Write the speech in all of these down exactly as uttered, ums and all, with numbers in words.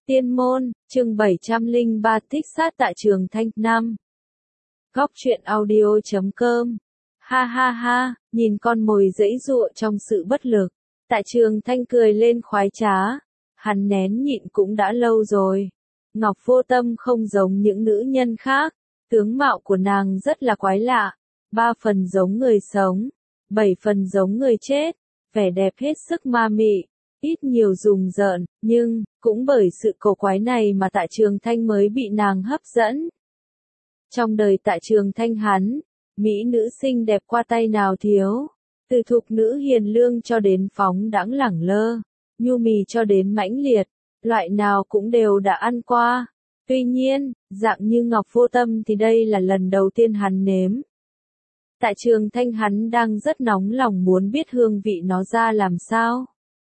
Tiên môn, chương bảy trăm lẻ ba thích sát tại trường Thanh năm. Góc truyện audio chấm com. Ha ha ha, nhìn con mồi giãy giụa trong sự bất lực. Tại trường Thanh cười lên khoái trá. Hắn nén nhịn cũng đã lâu rồi. Ngọc Vô Tâm không giống những nữ nhân khác. Tướng mạo của nàng rất là quái lạ. Ba phần giống người sống. Bảy phần giống người chết. Vẻ đẹp hết sức ma mị. Ít nhiều rùng rợn, nhưng, cũng bởi sự cổ quái này mà tại trường Thanh mới bị nàng hấp dẫn. Trong đời tại trường Thanh hắn, mỹ nữ xinh đẹp qua tay nào thiếu. Từ thục nữ hiền lương cho đến phóng đãng lẳng lơ, nhu mì cho đến mãnh liệt, loại nào cũng đều đã ăn qua. Tuy nhiên, dạng như Ngọc Vô Tâm thì đây là lần đầu tiên hắn nếm. Tại trường Thanh hắn đang rất nóng lòng muốn biết hương vị nó ra làm sao.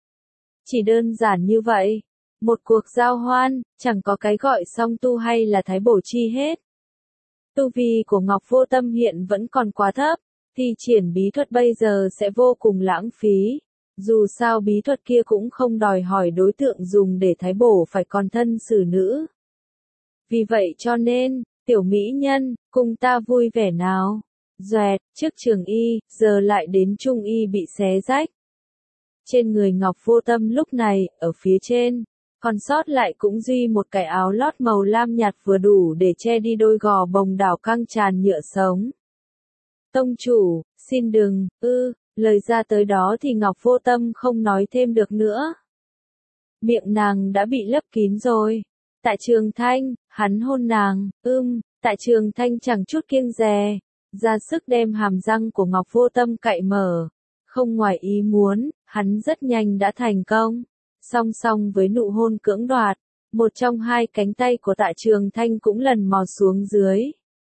Chỉ đơn giản như vậy. Một cuộc giao hoan, chẳng có cái gọi song tu hay là thái bổ chi hết. Tu vi của Ngọc Vô Tâm hiện vẫn còn quá thấp, thi triển bí thuật bây giờ sẽ vô cùng lãng phí. Dù sao bí thuật kia cũng không đòi hỏi đối tượng dùng để thái bổ phải còn thân xử nữ. Vì vậy cho nên, tiểu mỹ nhân, cùng ta vui vẻ nào. Doẹt, trước trường y, giờ lại đến trung y bị xé rách. Trên người Ngọc Vô Tâm lúc này, ở phía trên, còn sót lại cũng duy một cái áo lót màu lam nhạt vừa đủ để che đi đôi gò bồng đảo căng tràn nhựa sống. Tông chủ, xin đừng, ư, lời ra tới đó thì Ngọc Vô Tâm không nói thêm được nữa. Miệng nàng đã bị lấp kín rồi. Tại trường Thanh, hắn hôn nàng, ưm, tại trường Thanh chẳng chút kiêng dè, ra sức đem hàm răng của Ngọc Vô Tâm cạy mở. Không ngoài ý muốn, hắn rất nhanh đã thành công. Song song với nụ hôn cưỡng đoạt, một trong hai cánh tay của Tạ Trường Thanh cũng lần mò xuống dưới.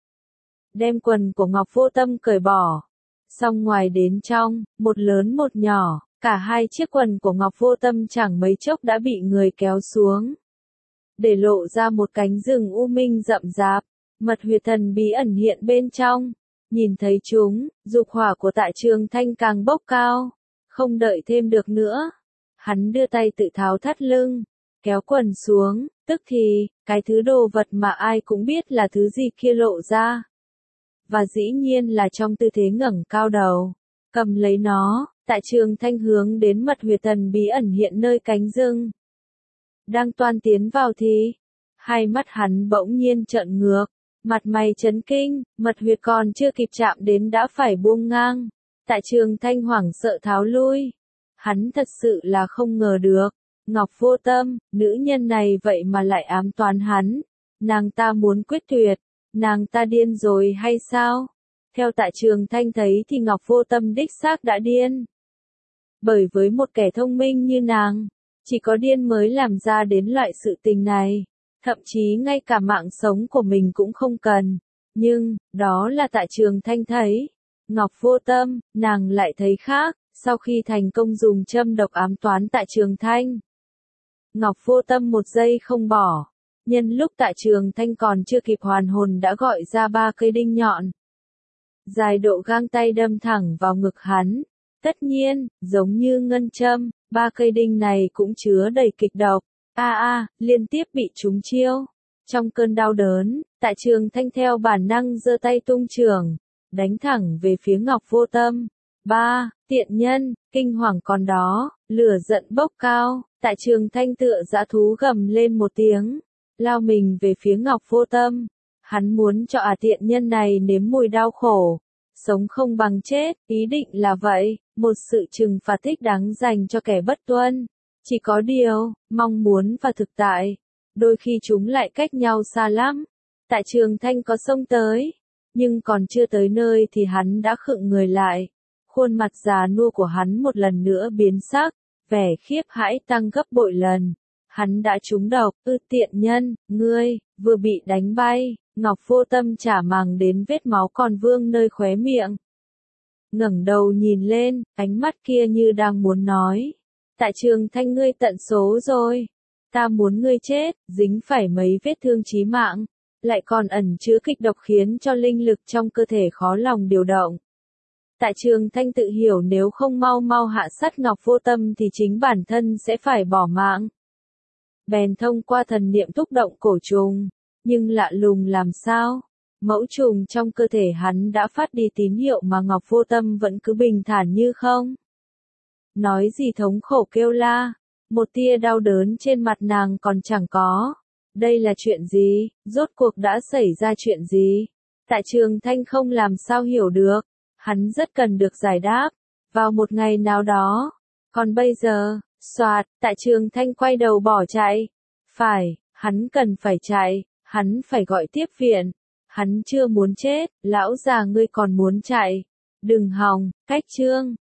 Đem quần của Ngọc Vô Tâm cởi bỏ. Song ngoài đến trong, một lớn một nhỏ, cả hai chiếc quần của Ngọc Vô Tâm chẳng mấy chốc đã bị người kéo xuống. Để lộ ra một cánh rừng u minh rậm rạp, mật huyệt thần bí ẩn hiện bên trong. Nhìn thấy chúng, dục hỏa của Tại Trường Thanh càng bốc cao. Không đợi thêm được nữa. Hắn đưa tay tự tháo thắt lưng, kéo quần xuống, tức thì, cái thứ đồ vật mà ai cũng biết là thứ gì kia lộ ra. Và dĩ nhiên là trong tư thế ngẩng cao đầu, cầm lấy nó, Tại Trường Thanh hướng đến mật huyệt thần bí ẩn hiện nơi cánh rừng. Đang toan tiến vào thì, hai mắt hắn bỗng nhiên trợn ngược. Mặt mày chấn kinh, mật huyệt còn chưa kịp chạm đến đã phải buông ngang. Tại trường Thanh hoảng sợ tháo lui. Hắn thật sự là không ngờ được. Ngọc Vô Tâm, nữ nhân này vậy mà lại ám toán hắn. Nàng ta muốn quyết tuyệt. Nàng ta điên rồi hay sao? Theo Tại Trường Thanh thấy thì Ngọc Vô Tâm đích xác đã điên. Bởi với một kẻ thông minh như nàng, chỉ có điên mới làm ra đến loại sự tình này. Thậm chí ngay cả mạng sống của mình cũng không cần. Nhưng, đó là Tại Trường Thanh thấy. Ngọc Vô Tâm, nàng lại thấy khác, sau khi thành công dùng châm độc ám toán Tại Trường Thanh. Ngọc Vô Tâm một giây không bỏ. Nhân lúc Tại Trường Thanh còn chưa kịp hoàn hồn đã gọi ra ba cây đinh nhọn. Dài độ gang tay đâm thẳng vào ngực hắn. Tất nhiên, giống như ngân châm, ba cây đinh này cũng chứa đầy kịch độc. A a, liên tiếp bị trúng chiêu. Trong cơn đau đớn, Tại Trường Thanh theo bản năng giơ tay tung chưởng, đánh thẳng về phía Ngọc Vô Tâm. Ba, tiện nhân, kinh hoàng còn đó, lửa giận bốc cao, Tại Trường Thanh tựa dã thú gầm lên một tiếng, lao mình về phía Ngọc Vô Tâm. Hắn muốn cho à tiện nhân này nếm mùi đau khổ, sống không bằng chết, ý định là vậy, một sự trừng phạt thích đáng dành cho kẻ bất tuân. Chỉ có điều, mong muốn và thực tại, đôi khi chúng lại cách nhau xa lắm. Tại Trường Thanh có xông tới, nhưng còn chưa tới nơi thì hắn đã khựng người lại. Khuôn mặt già nua của hắn một lần nữa biến sắc, vẻ khiếp hãi tăng gấp bội lần. Hắn đã trúng độc, ư tiện nhân, ngươi, vừa bị đánh bay, Ngọc Vô Tâm chả màng đến vết máu còn vương nơi khóe miệng. Ngẩng đầu nhìn lên, ánh mắt kia như đang muốn nói. Tại Trường Thanh ngươi tận số rồi. Ta muốn ngươi chết, dính phải mấy vết thương chí mạng. Lại còn ẩn chứa kịch độc khiến cho linh lực trong cơ thể khó lòng điều động. Tại Trường Thanh tự hiểu nếu không mau mau hạ sát Ngọc Vô Tâm thì chính bản thân sẽ phải bỏ mạng. bèn thông qua thần niệm thúc động cổ trùng. Nhưng lạ lùng làm sao? Mẫu trùng trong cơ thể hắn đã phát đi tín hiệu mà Ngọc Vô Tâm vẫn cứ bình thản như không. Nói gì thống khổ kêu la, một tia đau đớn trên mặt nàng còn chẳng có. Đây là chuyện gì? Rốt cuộc đã xảy ra chuyện gì? Tạ Trường Thanh không làm sao hiểu được. Hắn rất cần được giải đáp. Vào một ngày nào đó. Còn bây giờ, soạt, Tạ Trường Thanh quay đầu bỏ chạy. Phải, hắn cần phải chạy, hắn phải gọi tiếp viện. Hắn chưa muốn chết, lão già ngươi còn muốn chạy. Đừng hòng, cách chương.